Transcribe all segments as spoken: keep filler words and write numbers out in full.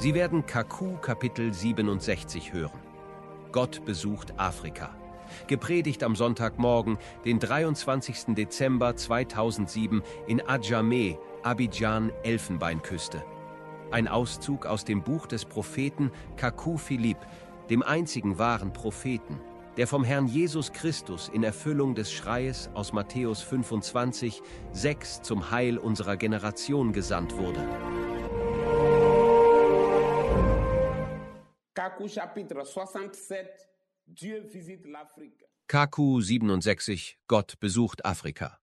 Sie werden Kaku Kapitel siebenundsechzig hören. Gott besucht Afrika. Gepredigt am Sonntagmorgen, den dreiundzwanzigsten Dezember zweitausendsieben in Adjamé, Abidjan, Elfenbeinküste. Ein Auszug aus dem Buch des Propheten Kaku Philipp, dem einzigen wahren Propheten, der vom Herrn Jesus Christus in Erfüllung des Schreies aus Matthäus fünfundzwanzig, sechs zum Heil unserer Generation gesandt wurde. Kaku chapitre soixante-sept, Dieu visite l'Afrique. Kaku siebenundsechzig, Gott besucht Afrika.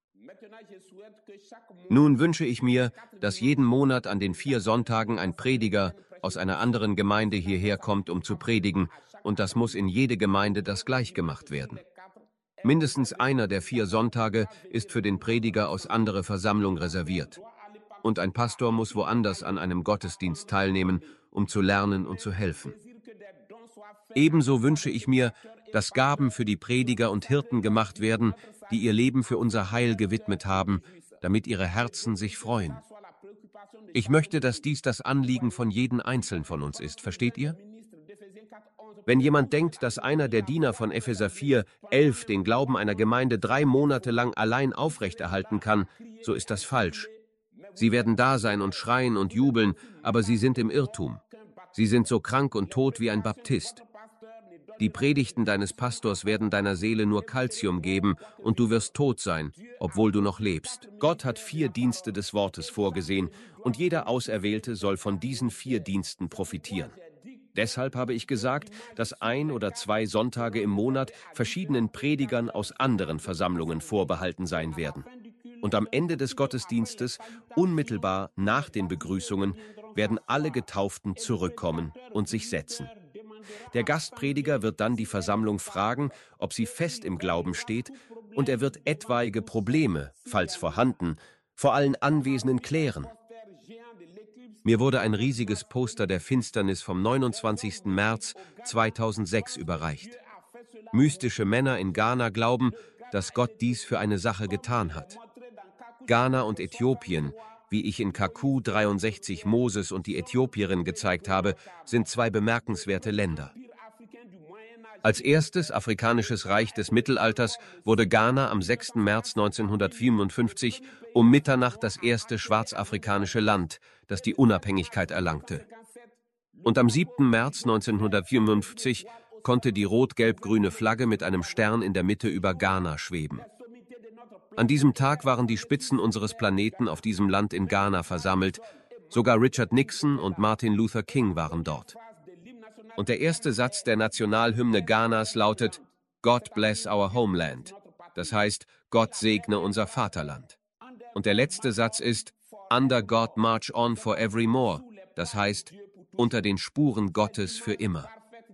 Nun wünsche ich mir, dass jeden Monat an den vier Sonntagen ein Prediger aus einer anderen Gemeinde hierher kommt, um zu predigen, und das muss in jede Gemeinde das gleich gemacht werden. Mindestens einer der vier Sonntage ist für den Prediger aus anderer Versammlung reserviert. Und ein Pastor muss woanders an einem Gottesdienst teilnehmen, um zu lernen und zu helfen. Ebenso wünsche ich mir, dass Gaben für die Prediger und Hirten gemacht werden, die ihr Leben für unser Heil gewidmet haben, damit ihre Herzen sich freuen. Ich möchte, dass dies das Anliegen von jedem Einzelnen von uns ist, versteht ihr? Wenn jemand denkt, dass einer der Diener von Epheser vier, elf den Glauben einer Gemeinde drei Monate lang allein aufrechterhalten kann, so ist das falsch. Sie werden da sein und schreien und jubeln, aber sie sind im Irrtum. Sie sind so krank und tot wie ein Baptist. Die Predigten deines Pastors werden deiner Seele nur Kalzium geben und du wirst tot sein, obwohl du noch lebst. Gott hat vier Dienste des Wortes vorgesehen und jeder Auserwählte soll von diesen vier Diensten profitieren. Deshalb habe ich gesagt, dass ein oder zwei Sonntage im Monat verschiedenen Predigern aus anderen Versammlungen vorbehalten sein werden. Und am Ende des Gottesdienstes, unmittelbar nach den Begrüßungen, werden alle Getauften zurückkommen und sich setzen. Der Gastprediger wird dann die Versammlung fragen, ob sie fest im Glauben steht, und er wird etwaige Probleme, falls vorhanden, vor allen Anwesenden klären. Mir wurde ein riesiges Poster der Finsternis vom neunundzwanzigsten März zweitausendsechs überreicht. Mystische Männer in Ghana glauben, dass Gott dies für eine Sache getan hat. Ghana und Äthiopien, wie ich in Kaku dreiundsechzig Moses und die Äthiopierin gezeigt habe, sind zwei bemerkenswerte Länder. Als erstes afrikanisches Reich des Mittelalters wurde Ghana am sechsten März neunzehnhundertvierundfünfzig um Mitternacht das erste schwarzafrikanische Land, das die Unabhängigkeit erlangte. Und am siebten März neunzehnhundertvierundfünfzig konnte die rot-gelb-grüne Flagge mit einem Stern in der Mitte über Ghana schweben. An diesem Tag waren die Spitzen unseres Planeten auf diesem Land in Ghana versammelt. Sogar Richard Nixon und Martin Luther King waren dort. Und der erste Satz der Nationalhymne Ghanas lautet God bless our homeland. Das heißt, Gott segne unser Vaterland. Und der letzte Satz ist Under God march on for evermore. Das heißt, unter den Spuren Gottes für immer.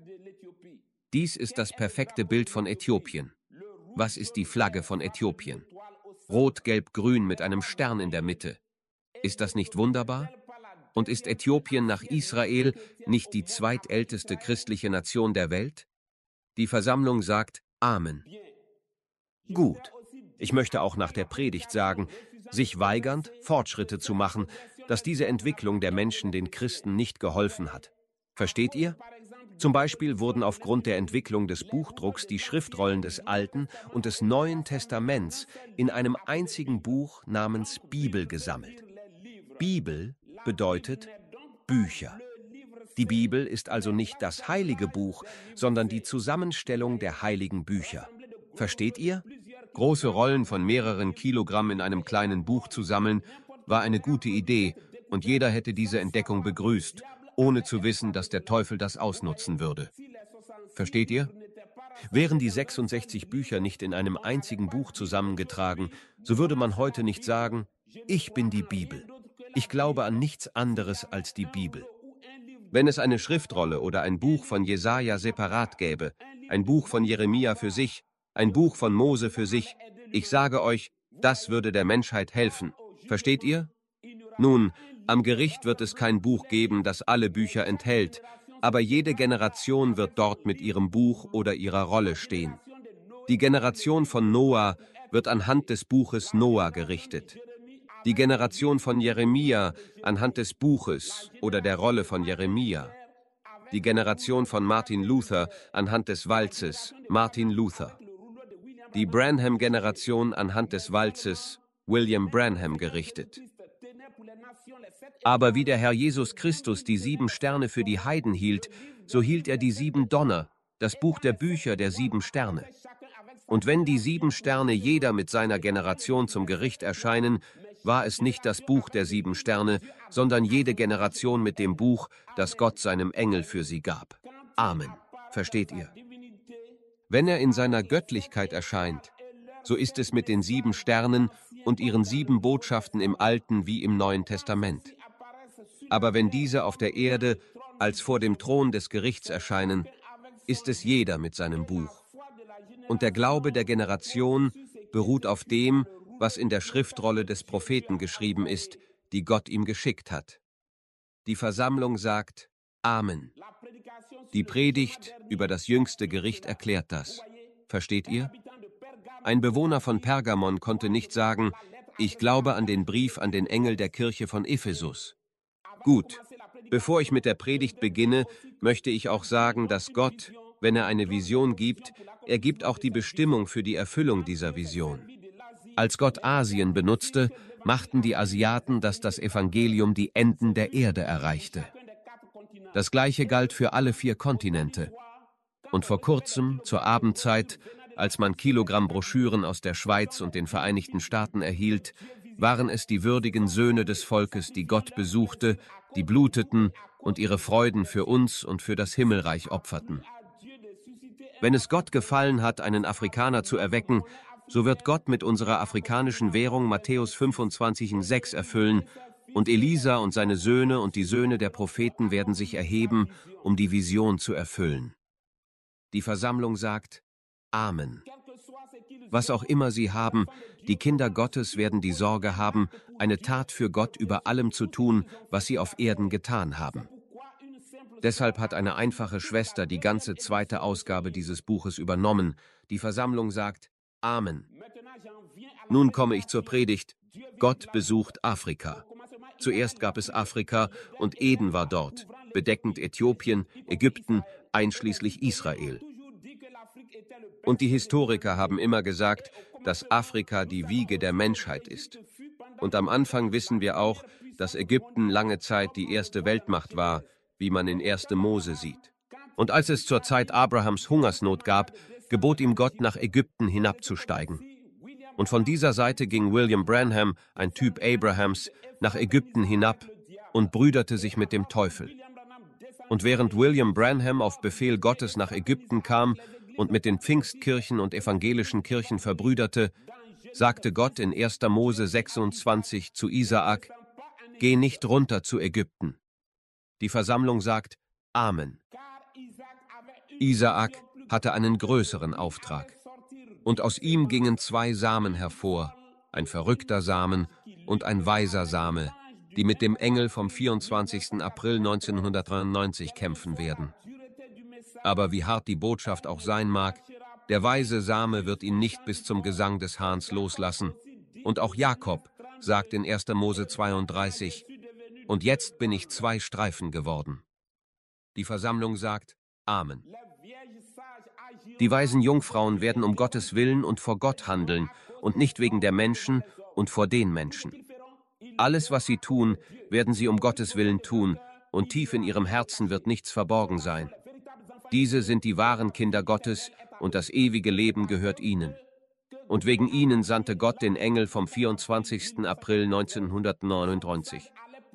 Dies ist das perfekte Bild von Äthiopien. Was ist die Flagge von Äthiopien? Rot, Gelb, Grün mit einem Stern in der Mitte. Ist das nicht wunderbar? Und ist Äthiopien nach Israel nicht die zweitälteste christliche Nation der Welt? Die Versammlung sagt Amen. Gut. Ich möchte auch nach der Predigt sagen, sich weigernd, Fortschritte zu machen, dass diese Entwicklung der Menschen den Christen nicht geholfen hat. Versteht ihr? Zum Beispiel wurden aufgrund der Entwicklung des Buchdrucks die Schriftrollen des Alten und des Neuen Testaments in einem einzigen Buch namens Bibel gesammelt. Bibel bedeutet Bücher. Die Bibel ist also nicht das heilige Buch, sondern die Zusammenstellung der heiligen Bücher. Versteht ihr? Große Rollen von mehreren Kilogramm in einem kleinen Buch zu sammeln, war eine gute Idee und jeder hätte diese Entdeckung begrüßt, ohne zu wissen, dass der Teufel das ausnutzen würde. Versteht ihr? Wären die sechsundsechzig Bücher nicht in einem einzigen Buch zusammengetragen, so würde man heute nicht sagen, ich bin die Bibel. Ich glaube an nichts anderes als die Bibel. Wenn es eine Schriftrolle oder ein Buch von Jesaja separat gäbe, ein Buch von Jeremia für sich, ein Buch von Mose für sich, ich sage euch, das würde der Menschheit helfen. Versteht ihr? Nun, am Gericht wird es kein Buch geben, das alle Bücher enthält, aber jede Generation wird dort mit ihrem Buch oder ihrer Rolle stehen. Die Generation von Noah wird anhand des Buches Noah gerichtet. Die Generation von Jeremia anhand des Buches oder der Rolle von Jeremia. Die Generation von Martin Luther anhand des Walzes, Martin Luther. Die Branham-Generation anhand des Walzes, William Branham gerichtet. Aber wie der Herr Jesus Christus die sieben Sterne für die Heiden hielt, so hielt er die sieben Donner, das Buch der Bücher der sieben Sterne. Und wenn die sieben Sterne jeder mit seiner Generation zum Gericht erscheinen, war es nicht das Buch der sieben Sterne, sondern jede Generation mit dem Buch, das Gott seinem Engel für sie gab. Amen. Versteht ihr? Wenn er in seiner Göttlichkeit erscheint, so ist es mit den sieben Sternen und ihren sieben Botschaften im Alten wie im Neuen Testament. Aber wenn diese auf der Erde als vor dem Thron des Gerichts erscheinen, ist es jeder mit seinem Buch. Und der Glaube der Generation beruht auf dem, was in der Schriftrolle des Propheten geschrieben ist, die Gott ihm geschickt hat. Die Versammlung sagt Amen. Die Predigt über das jüngste Gericht erklärt das. Versteht ihr? Ein Bewohner von Pergamon konnte nicht sagen, ich glaube an den Brief an den Engel der Kirche von Ephesus. Gut, bevor ich mit der Predigt beginne, möchte ich auch sagen, dass Gott, wenn er eine Vision gibt, er gibt auch die Bestimmung für die Erfüllung dieser Vision. Als Gott Asien benutzte, machten die Asiaten, dass das Evangelium die Enden der Erde erreichte. Das Gleiche galt für alle vier Kontinente. Und vor kurzem, zur Abendzeit, als man Kilogramm Broschüren aus der Schweiz und den Vereinigten Staaten erhielt, waren es die würdigen Söhne des Volkes, die Gott besuchte, die bluteten und ihre Freuden für uns und für das Himmelreich opferten. Wenn es Gott gefallen hat, einen Afrikaner zu erwecken, so wird Gott mit unserer afrikanischen Währung Matthäus fünfundzwanzig sechs erfüllen, und Elisa und seine Söhne und die Söhne der Propheten werden sich erheben, um die Vision zu erfüllen. Die Versammlung sagt Amen. Was auch immer sie haben, die Kinder Gottes werden die Sorge haben, eine Tat für Gott über allem zu tun, was sie auf Erden getan haben. Deshalb hat eine einfache Schwester die ganze zweite Ausgabe dieses Buches übernommen. Die Versammlung sagt Amen. Nun komme ich zur Predigt. Gott besucht Afrika. Zuerst gab es Afrika und Eden war dort, bedeckend Äthiopien, Ägypten, einschließlich Israel. Und die Historiker haben immer gesagt, dass Afrika die Wiege der Menschheit ist. Und am Anfang wissen wir auch, dass Ägypten lange Zeit die erste Weltmacht war, wie man in erster Mose sieht. Und als es zur Zeit Abrahams Hungersnot gab, gebot ihm Gott, nach Ägypten hinabzusteigen. Und von dieser Seite ging William Branham, ein Typ Abrahams, nach Ägypten hinab und brüderte sich mit dem Teufel. Und während William Branham auf Befehl Gottes nach Ägypten kam und mit den Pfingstkirchen und evangelischen Kirchen verbrüderte, sagte Gott in erster Mose sechsundzwanzig zu Isaak, geh nicht runter zu Ägypten. Die Versammlung sagt Amen. Isaak hatte einen größeren Auftrag. Und aus ihm gingen zwei Samen hervor, ein verrückter Samen und ein weiser Same, die mit dem Engel vom vierundzwanzigsten April neunzehnhundertdreiundneunzig kämpfen werden. Aber wie hart die Botschaft auch sein mag, der weise Same wird ihn nicht bis zum Gesang des Hahns loslassen. Und auch Jakob sagt in erster Mose zweiunddreißig, und jetzt bin ich zwei Streifen geworden. Die Versammlung sagt Amen. Die weisen Jungfrauen werden um Gottes Willen und vor Gott handeln und nicht wegen der Menschen und vor den Menschen. Alles, was sie tun, werden sie um Gottes Willen tun, und tief in ihrem Herzen wird nichts verborgen sein. Diese sind die wahren Kinder Gottes, und das ewige Leben gehört ihnen. Und wegen ihnen sandte Gott den Engel vom vierundzwanzigsten April neunzehnhundertneunundneunzig.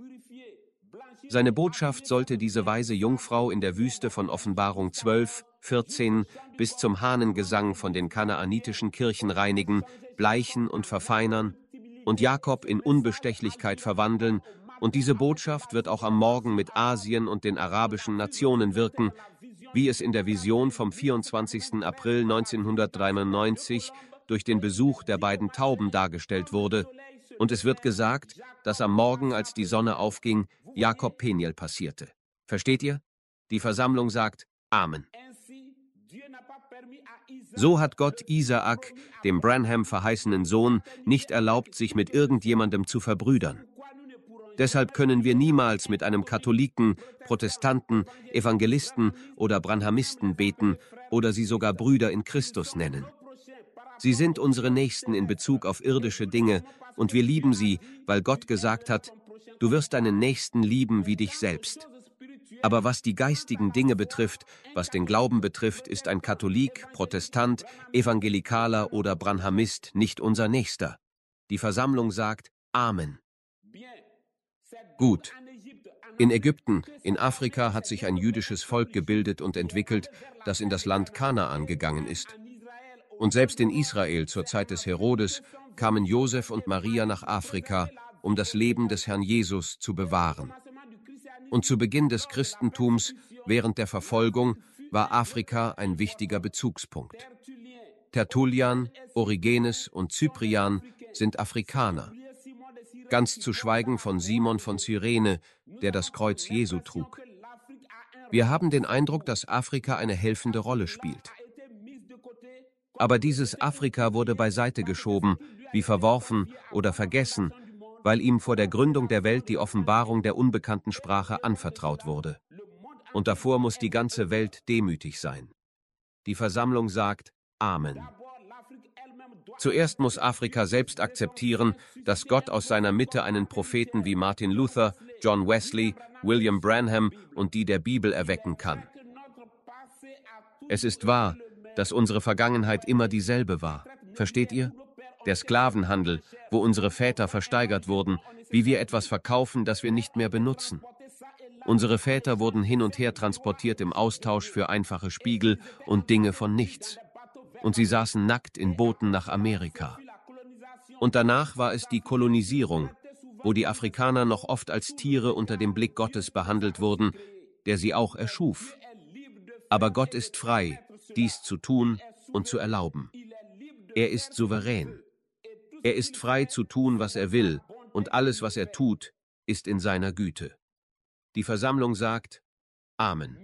Seine Botschaft sollte diese weise Jungfrau in der Wüste von Offenbarung zwölf, vierzehn bis zum Hahnengesang von den kanaanitischen Kirchen reinigen, bleichen und verfeinern und Jakob in Unbestechlichkeit verwandeln, und diese Botschaft wird auch am Morgen mit Asien und den arabischen Nationen wirken, wie es in der Vision vom vierundzwanzigsten April neunzehnhundertdreiundneunzig durch den Besuch der beiden Tauben dargestellt wurde, und es wird gesagt, dass am Morgen, als die Sonne aufging, Jakob Peniel passierte. Versteht ihr? Die Versammlung sagt Amen. So hat Gott Isaak, dem Branham verheißenen Sohn, nicht erlaubt, sich mit irgendjemandem zu verbrüdern. Deshalb können wir niemals mit einem Katholiken, Protestanten, Evangelisten oder Branhamisten beten oder sie sogar Brüder in Christus nennen. Sie sind unsere Nächsten in Bezug auf irdische Dinge und wir lieben sie, weil Gott gesagt hat, du wirst deinen Nächsten lieben wie dich selbst. Aber was die geistigen Dinge betrifft, was den Glauben betrifft, ist ein Katholik, Protestant, Evangelikaler oder Branhamist nicht unser Nächster. Die Versammlung sagt Amen. Gut. In Ägypten, in Afrika hat sich ein jüdisches Volk gebildet und entwickelt, das in das Land Kanaan gegangen ist. Und selbst in Israel zur Zeit des Herodes kamen Josef und Maria nach Afrika, um das Leben des Herrn Jesus zu bewahren. Und zu Beginn des Christentums, während der Verfolgung, war Afrika ein wichtiger Bezugspunkt. Tertullian, Origenes und Cyprian sind Afrikaner. Ganz zu schweigen von Simon von Cyrene, der das Kreuz Jesu trug. Wir haben den Eindruck, dass Afrika eine helfende Rolle spielt. Aber dieses Afrika wurde beiseite geschoben, wie verworfen oder vergessen, weil ihm vor der Gründung der Welt die Offenbarung der unbekannten Sprache anvertraut wurde. Und davor muss die ganze Welt demütig sein. Die Versammlung sagt Amen. Zuerst muss Afrika selbst akzeptieren, dass Gott aus seiner Mitte einen Propheten wie Martin Luther, John Wesley, William Branham und die der Bibel erwecken kann. Es ist wahr, dass unsere Vergangenheit immer dieselbe war. Versteht ihr? Der Sklavenhandel, wo unsere Väter versteigert wurden, wie wir etwas verkaufen, das wir nicht mehr benutzen. Unsere Väter wurden hin und her transportiert im Austausch für einfache Spiegel und Dinge von nichts. Und sie saßen nackt in Booten nach Amerika. Und danach war es die Kolonisierung, wo die Afrikaner noch oft als Tiere unter dem Blick Gottes behandelt wurden, der sie auch erschuf. Aber Gott ist frei, dies zu tun und zu erlauben. Er ist souverän. Er ist frei zu tun, was er will, und alles, was er tut, ist in seiner Güte. Die Versammlung sagt Amen.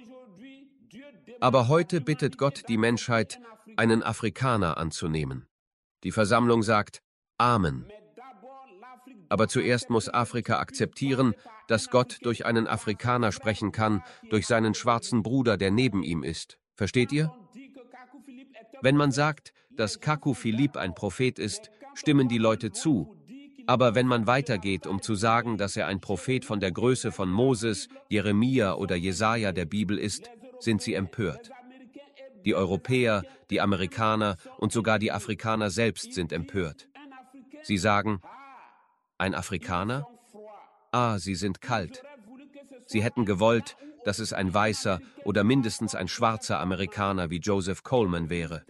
Aber heute bittet Gott die Menschheit, einen Afrikaner anzunehmen. Die Versammlung sagt Amen. Aber zuerst muss Afrika akzeptieren, dass Gott durch einen Afrikaner sprechen kann, durch seinen schwarzen Bruder, der neben ihm ist. Versteht ihr? Wenn man sagt, dass Kaku Philipp ein Prophet ist, stimmen die Leute zu. Aber wenn man weitergeht, um zu sagen, dass er ein Prophet von der Größe von Moses, Jeremia oder Jesaja der Bibel ist, sind sie empört. Die Europäer, die Amerikaner und sogar die Afrikaner selbst sind empört. Sie sagen, ein Afrikaner? Ah, sie sind kalt. Sie hätten gewollt, dass es ein weißer oder mindestens ein schwarzer Amerikaner wie Joseph Coleman wäre.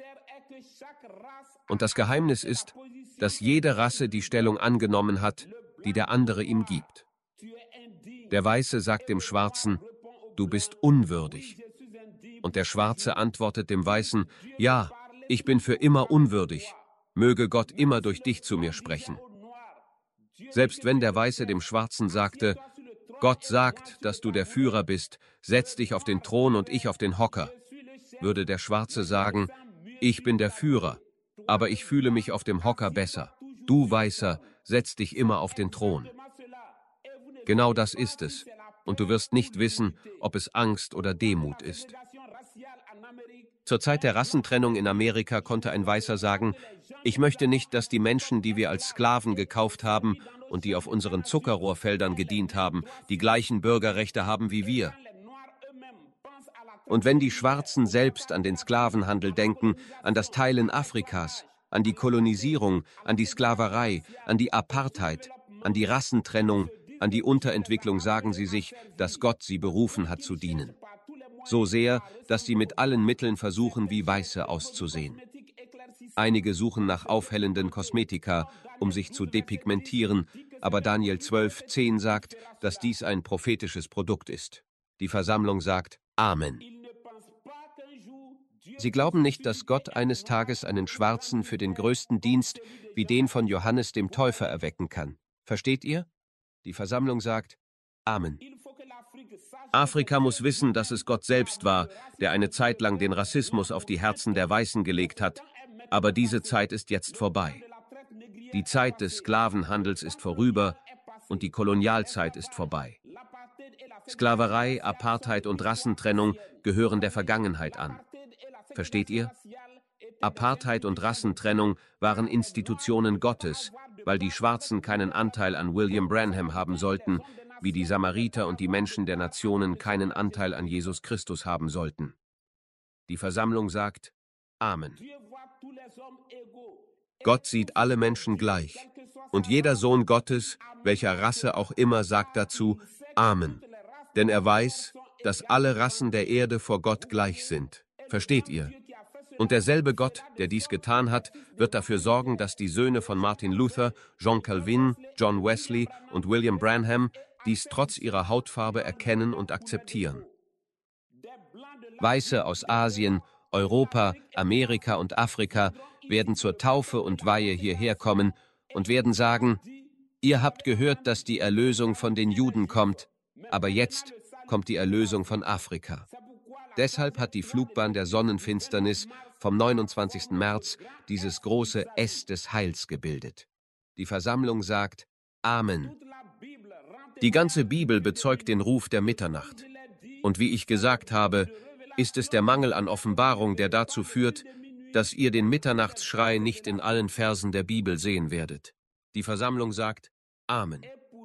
Und das Geheimnis ist, dass jede Rasse die Stellung angenommen hat, die der andere ihm gibt. Der Weiße sagt dem Schwarzen, du bist unwürdig. Und der Schwarze antwortet dem Weißen, ja, ich bin für immer unwürdig. Möge Gott immer durch dich zu mir sprechen. Selbst wenn der Weiße dem Schwarzen sagte, Gott sagt, dass du der Führer bist, setz dich auf den Thron und ich auf den Hocker, würde der Schwarze sagen, ich bin der Führer, aber ich fühle mich auf dem Hocker besser. Du, Weißer, setz dich immer auf den Thron. Genau das ist es, und du wirst nicht wissen, ob es Angst oder Demut ist. Zur Zeit der Rassentrennung in Amerika konnte ein Weißer sagen, ich möchte nicht, dass die Menschen, die wir als Sklaven gekauft haben und die auf unseren Zuckerrohrfeldern gedient haben, die gleichen Bürgerrechte haben wie wir. Und wenn die Schwarzen selbst an den Sklavenhandel denken, an das Teilen Afrikas, an die Kolonisierung, an die Sklaverei, an die Apartheid, an die Rassentrennung, an die Unterentwicklung, sagen sie sich, dass Gott sie berufen hat zu dienen. So sehr, dass sie mit allen Mitteln versuchen, wie Weiße auszusehen. Einige suchen nach aufhellenden Kosmetika, um sich zu depigmentieren, aber Daniel zwölf zehn sagt, dass dies ein prophetisches Produkt ist. Die Versammlung sagt Amen. Sie glauben nicht, dass Gott eines Tages einen Schwarzen für den größten Dienst wie den von Johannes dem Täufer erwecken kann. Versteht ihr? Die Versammlung sagt Amen. Afrika muss wissen, dass es Gott selbst war, der eine Zeit lang den Rassismus auf die Herzen der Weißen gelegt hat. Aber diese Zeit ist jetzt vorbei. Die Zeit des Sklavenhandels ist vorüber und die Kolonialzeit ist vorbei. Sklaverei, Apartheid und Rassentrennung gehören der Vergangenheit an. Versteht ihr? Apartheid und Rassentrennung waren Institutionen Gottes, weil die Schwarzen keinen Anteil an William Branham haben sollten, wie die Samariter und die Menschen der Nationen keinen Anteil an Jesus Christus haben sollten. Die Versammlung sagt Amen. Gott sieht alle Menschen gleich, und jeder Sohn Gottes, welcher Rasse auch immer, sagt dazu Amen, denn er weiß, dass alle Rassen der Erde vor Gott gleich sind. Versteht ihr? Und derselbe Gott, der dies getan hat, wird dafür sorgen, dass die Söhne von Martin Luther, John Calvin, John Wesley und William Branham dies trotz ihrer Hautfarbe erkennen und akzeptieren. Weiße aus Asien, Europa, Amerika und Afrika werden zur Taufe und Weihe hierher kommen und werden sagen, ihr habt gehört, dass die Erlösung von den Juden kommt, aber jetzt kommt die Erlösung von Afrika. Deshalb hat die Flugbahn der Sonnenfinsternis vom neunundzwanzigsten März dieses große S des Heils gebildet. Die Versammlung sagt Amen. Die ganze Bibel bezeugt den Ruf der Mitternacht. Und wie ich gesagt habe, ist es der Mangel an Offenbarung, der dazu führt, dass ihr den Mitternachtsschrei nicht in allen Versen der Bibel sehen werdet. Die Versammlung sagt Amen.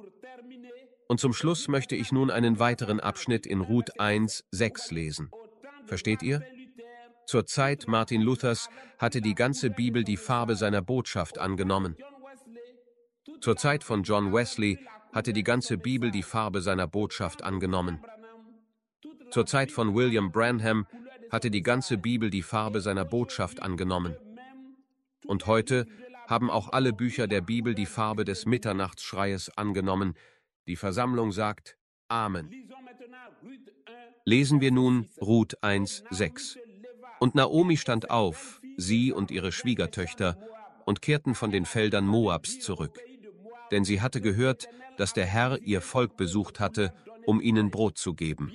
Und zum Schluss möchte ich nun einen weiteren Abschnitt in Ruth eins, sechs lesen. Versteht ihr? Zur Zeit Martin Luthers hatte die ganze Bibel die Farbe seiner Botschaft angenommen. Zur Zeit von John Wesley hatte die ganze Bibel die Farbe seiner Botschaft angenommen. Zur Zeit von William Branham hatte die ganze Bibel die Farbe seiner Botschaft angenommen. Und heute haben auch alle Bücher der Bibel die Farbe des Mitternachtsschreies angenommen. Die Versammlung sagt Amen. Lesen wir nun Ruth eins, sechs. Und Naomi stand auf, sie und ihre Schwiegertöchter, und kehrten von den Feldern Moabs zurück. Denn sie hatte gehört, dass der Herr ihr Volk besucht hatte, um ihnen Brot zu geben.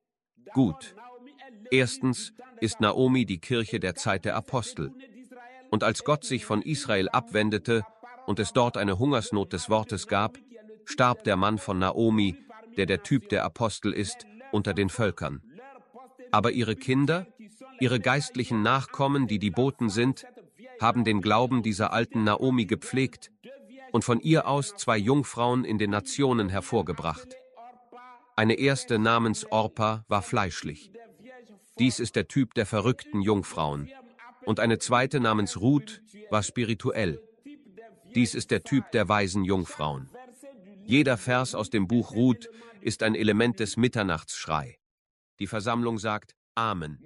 Gut. Erstens ist Naomi die Kirche der Zeit der Apostel. Und als Gott sich von Israel abwendete und es dort eine Hungersnot des Wortes gab, starb der Mann von Naomi, der der Typ der Apostel ist, unter den Völkern. Aber ihre Kinder, ihre geistlichen Nachkommen, die die Boten sind, haben den Glauben dieser alten Naomi gepflegt und von ihr aus zwei Jungfrauen in den Nationen hervorgebracht. Eine erste namens Orpa war fleischlich. Dies ist der Typ der verrückten Jungfrauen. Und eine zweite namens Ruth war spirituell. Dies ist der Typ der weisen Jungfrauen. Jeder Vers aus dem Buch Ruth ist ein Element des Mitternachtsschrei. Die Versammlung sagt Amen.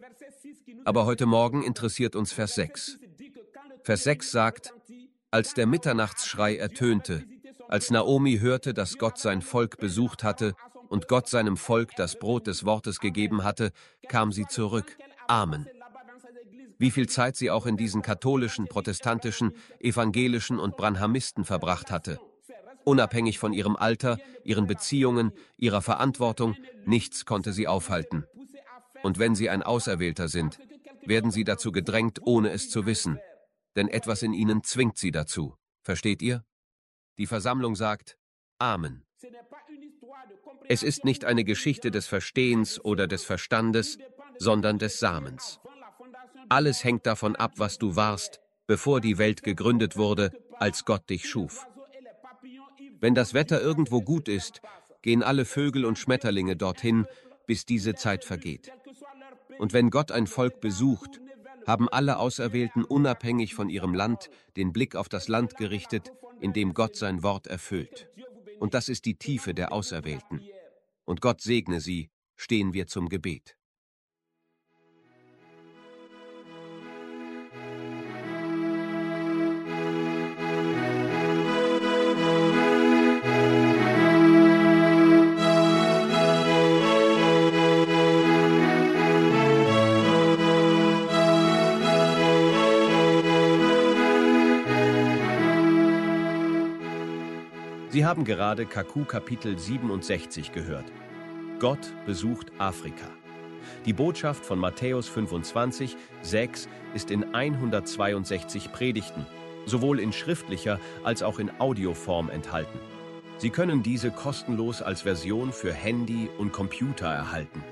Aber heute Morgen interessiert uns Vers sechs. Vers sechs sagt, als der Mitternachtsschrei ertönte, als Naomi hörte, dass Gott sein Volk besucht hatte und Gott seinem Volk das Brot des Wortes gegeben hatte, kam sie zurück. Amen. Wie viel Zeit sie auch in diesen katholischen, protestantischen, evangelischen und Branhamisten verbracht hatte. Unabhängig von ihrem Alter, ihren Beziehungen, ihrer Verantwortung, nichts konnte sie aufhalten. Und wenn sie ein Auserwählter sind, werden sie dazu gedrängt, ohne es zu wissen. Denn etwas in ihnen zwingt sie dazu. Versteht ihr? Die Versammlung sagt Amen. Es ist nicht eine Geschichte des Verstehens oder des Verstandes, sondern des Samens. Alles hängt davon ab, was du warst, bevor die Welt gegründet wurde, als Gott dich schuf. Wenn das Wetter irgendwo gut ist, gehen alle Vögel und Schmetterlinge dorthin, bis diese Zeit vergeht. Und wenn Gott ein Volk besucht, haben alle Auserwählten unabhängig von ihrem Land den Blick auf das Land gerichtet, in dem Gott sein Wort erfüllt. Und das ist die Tiefe der Auserwählten. Und Gott segne sie, stehen wir zum Gebet. Sie haben gerade K Q Kapitel siebenundsechzig gehört. Gott besucht Afrika. Die Botschaft von Matthäus fünfundzwanzig, sechs ist in hundertzweiundsechzig Predigten, sowohl in schriftlicher als auch in Audioform enthalten. Sie können diese kostenlos als Version für Handy und Computer erhalten.